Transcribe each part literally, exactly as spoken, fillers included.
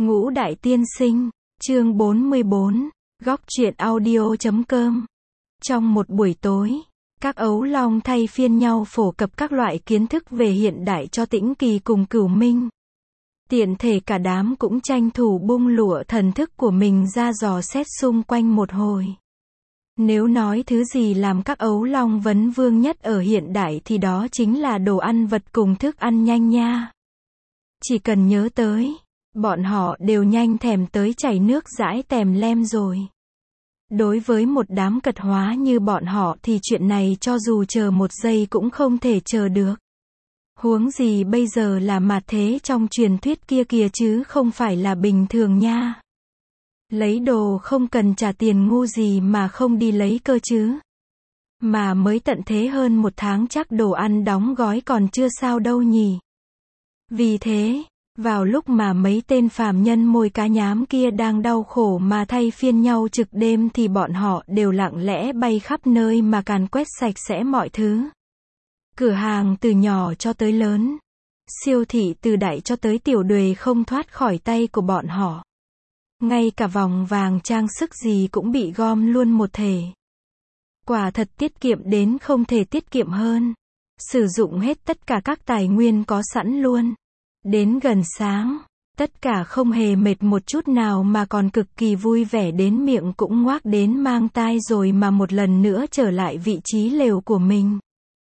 Ngũ Đại Tiên Sinh, chương bốn mươi bốn, góc truyện audio chấm com. Trong một buổi tối, các ấu long thay phiên nhau phổ cập các loại kiến thức về hiện đại cho Tĩnh Kỳ cùng Cửu Minh. Tiện thể cả đám cũng tranh thủ bung lụa thần thức của mình ra dò xét xung quanh một hồi. Nếu nói thứ gì làm các ấu long vấn vương nhất ở hiện đại thì đó chính là đồ ăn vật cùng thức ăn nhanh nha. Chỉ cần nhớ tới, bọn họ đều nhanh thèm tới chảy nước dãi tèm lem rồi. Đối với một đám cật hóa như bọn họ thì chuyện này cho dù chờ một giây cũng không thể chờ được. Huống gì bây giờ là mạt thế trong truyền thuyết kia kìa chứ không phải là bình thường nha. Lấy đồ không cần trả tiền ngu gì mà không đi lấy cơ chứ. Mà mới tận thế hơn một tháng chắc đồ ăn đóng gói còn chưa sao đâu nhỉ. Vì thế, vào lúc mà mấy tên phàm nhân môi cá nhám kia đang đau khổ mà thay phiên nhau trực đêm thì bọn họ đều lặng lẽ bay khắp nơi mà càn quét sạch sẽ mọi thứ. Cửa hàng từ nhỏ cho tới lớn, siêu thị từ đại cho tới tiểu đuề không thoát khỏi tay của bọn họ. Ngay cả vòng vàng trang sức gì cũng bị gom luôn một thể. Quả thật tiết kiệm đến không thể tiết kiệm hơn. Sử dụng hết tất cả các tài nguyên có sẵn luôn. Đến gần sáng, tất cả không hề mệt một chút nào mà còn cực kỳ vui vẻ đến miệng cũng ngoác đến mang tai rồi mà một lần nữa trở lại vị trí lều của mình.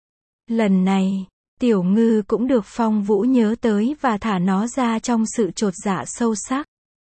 Lần này, Tiểu Ngư cũng được Phong Vũ nhớ tới và thả nó ra trong sự chột dạ sâu sắc.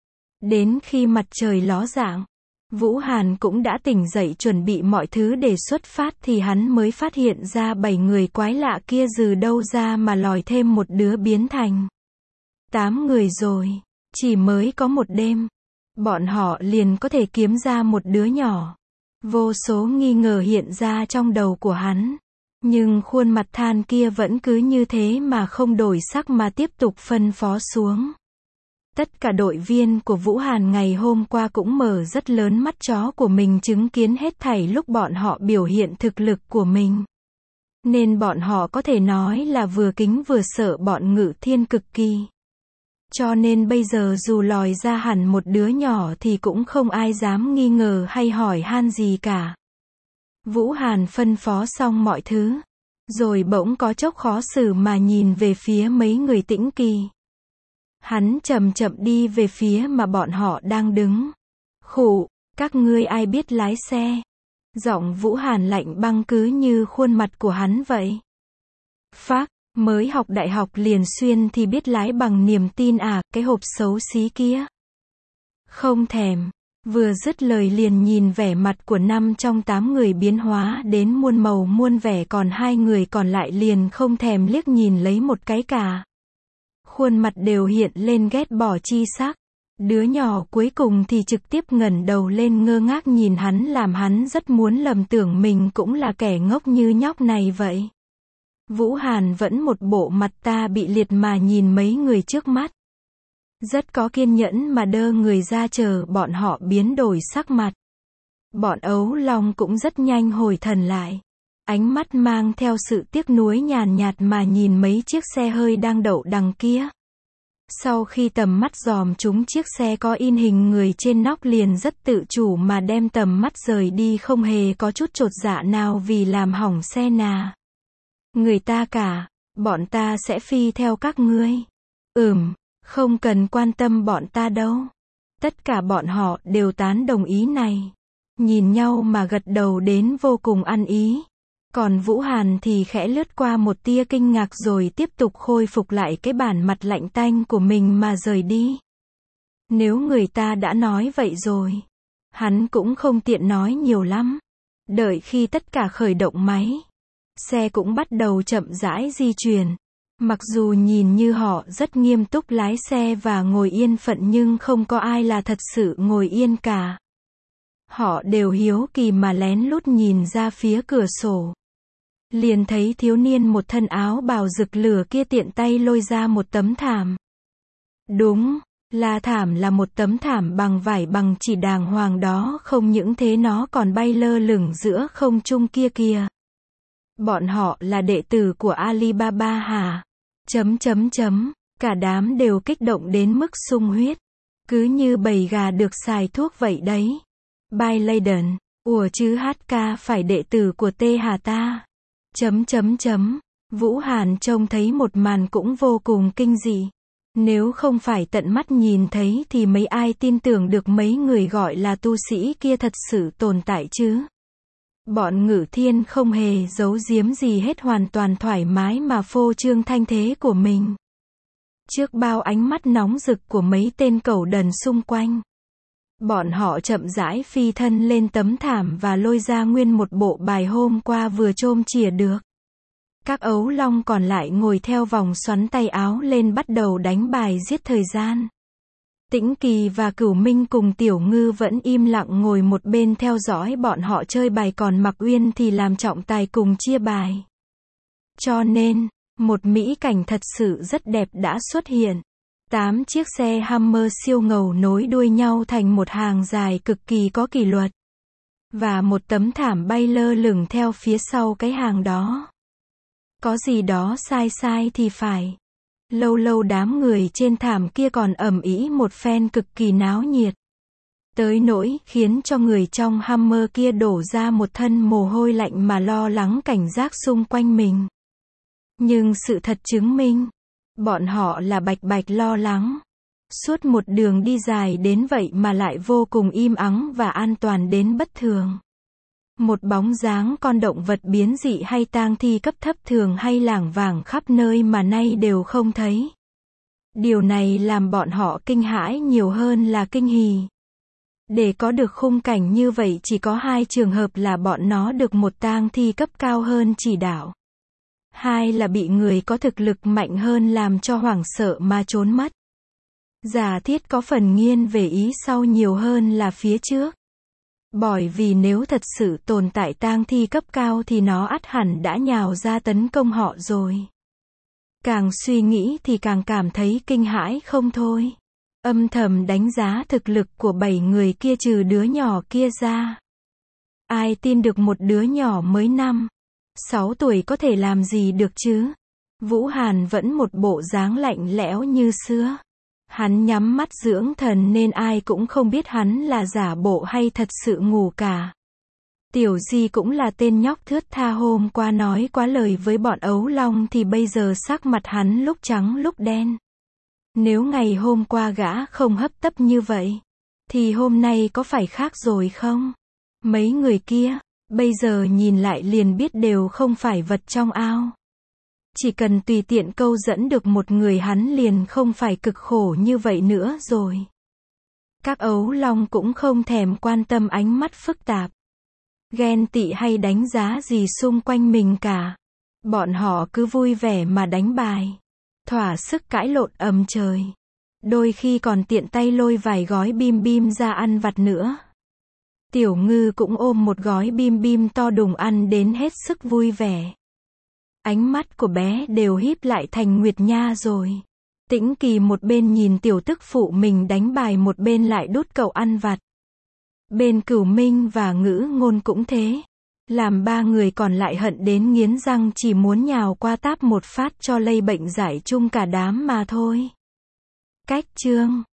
Đến khi mặt trời ló dạng, Vũ Hàn cũng đã tỉnh dậy chuẩn bị mọi thứ để xuất phát thì hắn mới phát hiện ra bảy người quái lạ kia từ đâu ra mà lòi thêm một đứa biến thành tám người rồi. Chỉ mới có một đêm, bọn họ liền có thể kiếm ra một đứa nhỏ. Vô số nghi ngờ hiện ra trong đầu của hắn. Nhưng khuôn mặt than kia vẫn cứ như thế mà không đổi sắc mà tiếp tục phân phó xuống. Tất cả đội viên của Vũ Hàn ngày hôm qua cũng mở rất lớn mắt chó của mình chứng kiến hết thảy lúc bọn họ biểu hiện thực lực của mình. Nên bọn họ có thể nói là vừa kính vừa sợ bọn Ngự Thiên cực kỳ. Cho nên bây giờ dù lòi ra hẳn một đứa nhỏ thì cũng không ai dám nghi ngờ hay hỏi han gì cả. Vũ Hàn phân phó xong mọi thứ, rồi bỗng có chốc khó xử mà nhìn về phía mấy người Tĩnh Kỳ. Hắn chậm chậm đi về phía mà bọn họ đang đứng. Khụ, các ngươi ai biết lái xe? Giọng Vũ Hàn lạnh băng cứ như khuôn mặt của hắn vậy. Phác, mới học đại học liền xuyên thì biết lái bằng niềm tin à, cái hộp xấu xí kia. Không thèm. Vừa dứt lời liền nhìn vẻ mặt của năm trong tám người biến hóa đến muôn màu muôn vẻ, còn hai người còn lại liền không thèm liếc nhìn lấy một cái cả. Khuôn mặt đều hiện lên ghét bỏ chi sắc. Đứa nhỏ cuối cùng thì trực tiếp ngẩng đầu lên ngơ ngác nhìn hắn làm hắn rất muốn lầm tưởng mình cũng là kẻ ngốc như nhóc này vậy. Vũ Hàn vẫn một bộ mặt ta bị liệt mà nhìn mấy người trước mắt. Rất có kiên nhẫn mà đơ người ra chờ bọn họ biến đổi sắc mặt. Bọn ấu long cũng rất nhanh hồi thần lại. Ánh mắt mang theo sự tiếc nuối nhàn nhạt mà nhìn mấy chiếc xe hơi đang đậu đằng kia. Sau khi tầm mắt dòm chúng chiếc xe có in hình người trên nóc liền rất tự chủ mà đem tầm mắt rời đi không hề có chút chột dạ nào vì làm hỏng xe nà. Người ta cả, bọn ta sẽ phi theo các ngươi. Ừm. Không cần quan tâm bọn ta đâu. Tất cả bọn họ đều tán đồng ý này. Nhìn nhau mà gật đầu đến vô cùng ăn ý. Còn Vũ Hàn thì khẽ lướt qua một tia kinh ngạc rồi tiếp tục khôi phục lại cái bản mặt lạnh tanh của mình mà rời đi. Nếu người ta đã nói vậy rồi, hắn cũng không tiện nói nhiều lắm. Đợi khi tất cả khởi động máy, xe cũng bắt đầu chậm rãi di chuyển. Mặc dù nhìn như họ rất nghiêm túc lái xe và ngồi yên phận nhưng không có ai là thật sự ngồi yên cả. Họ đều hiếu kỳ mà lén lút nhìn ra phía cửa sổ. Liền thấy thiếu niên một thân áo bào rực lửa kia tiện tay lôi ra một tấm thảm. Đúng, là thảm là một tấm thảm bằng vải bằng chỉ đàng hoàng đó, không những thế nó còn bay lơ lửng giữa không trung kia kìa. Bọn họ là đệ tử của Alibaba hả? Chấm chấm chấm, cả đám đều kích động đến mức sung huyết. Cứ như bầy gà được xài thuốc vậy đấy. By Layden, ủa chứ hát ca phải đệ tử của Tê Hà ta. Chấm chấm chấm. Vũ Hàn trông thấy một màn cũng vô cùng kinh dị. Nếu không phải tận mắt nhìn thấy thì mấy ai tin tưởng được mấy người gọi là tu sĩ kia thật sự tồn tại chứ. Bọn Ngự Thiên không hề giấu giếm gì hết, hoàn toàn thoải mái mà phô trương thanh thế của mình. Trước bao ánh mắt nóng rực của mấy tên cẩu đần xung quanh, bọn họ chậm rãi phi thân lên tấm thảm và lôi ra nguyên một bộ bài hôm qua vừa chôm chìa được. Các ấu long còn lại ngồi theo vòng xoắn tay áo lên bắt đầu đánh bài giết thời gian. Tĩnh Kỳ và Cửu Minh cùng Tiểu Ngư vẫn im lặng ngồi một bên theo dõi bọn họ chơi bài, còn Mặc Uyên thì làm trọng tài cùng chia bài. Cho nên, một mỹ cảnh thật sự rất đẹp đã xuất hiện. Tám chiếc xe Hummer siêu ngầu nối đuôi nhau thành một hàng dài cực kỳ có kỷ luật. Và một tấm thảm bay lơ lửng theo phía sau cái hàng đó. Có gì đó sai sai thì phải. Lâu lâu đám người trên thảm kia còn ầm ĩ một phen cực kỳ náo nhiệt. Tới nỗi khiến cho người trong Hummer kia đổ ra một thân mồ hôi lạnh mà lo lắng cảnh giác xung quanh mình. Nhưng sự thật chứng minh, bọn họ là bạch bạch lo lắng. Suốt một đường đi dài đến vậy mà lại vô cùng im ắng và an toàn đến bất thường. Một bóng dáng con động vật biến dị hay tang thi cấp thấp thường hay lảng vảng khắp nơi mà nay đều không thấy. Điều này làm bọn họ kinh hãi nhiều hơn là kinh hỉ. Để có được khung cảnh như vậy chỉ có hai trường hợp là bọn nó được một tang thi cấp cao hơn chỉ đạo. Hai là bị người có thực lực mạnh hơn làm cho hoảng sợ mà trốn mất. Giả thiết có phần nghiêng về ý sau nhiều hơn là phía trước. Bởi vì nếu thật sự tồn tại tang thi cấp cao thì nó ắt hẳn đã nhào ra tấn công họ rồi. Càng suy nghĩ thì càng cảm thấy kinh hãi không thôi. Âm thầm đánh giá thực lực của bảy người kia trừ đứa nhỏ kia ra. Ai tin được một đứa nhỏ mới năm, sáu tuổi có thể làm gì được chứ? Vũ Hàn vẫn một bộ dáng lạnh lẽo như xưa. Hắn nhắm mắt dưỡng thần nên ai cũng không biết hắn là giả bộ hay thật sự ngủ cả. Tiểu Di cũng là tên nhóc thướt tha hôm qua nói quá lời với bọn ấu long thì bây giờ sắc mặt hắn lúc trắng lúc đen. Nếu ngày hôm qua gã không hấp tấp như vậy, thì hôm nay có phải khác rồi không? Mấy người kia, bây giờ nhìn lại liền biết đều không phải vật trong ao. Chỉ cần tùy tiện câu dẫn được một người hắn liền không phải cực khổ như vậy nữa rồi. Các ấu long cũng không thèm quan tâm ánh mắt phức tạp, ghen tị hay đánh giá gì xung quanh mình cả. Bọn họ cứ vui vẻ mà đánh bài, thỏa sức cãi lộn ầm trời. Đôi khi còn tiện tay lôi vài gói bim bim ra ăn vặt nữa. Tiểu Ngư cũng ôm một gói bim bim to đùng ăn đến hết sức vui vẻ. Ánh mắt của bé đều híp lại thành nguyệt nha rồi. Tĩnh Kỳ một bên nhìn tiểu tức phụ mình đánh bài một bên lại đút cậu ăn vặt. Bên Cửu Minh và Ngữ Ngôn cũng thế. Làm ba người còn lại hận đến nghiến răng chỉ muốn nhào qua táp một phát cho lây bệnh giải chung cả đám mà thôi. Cách chương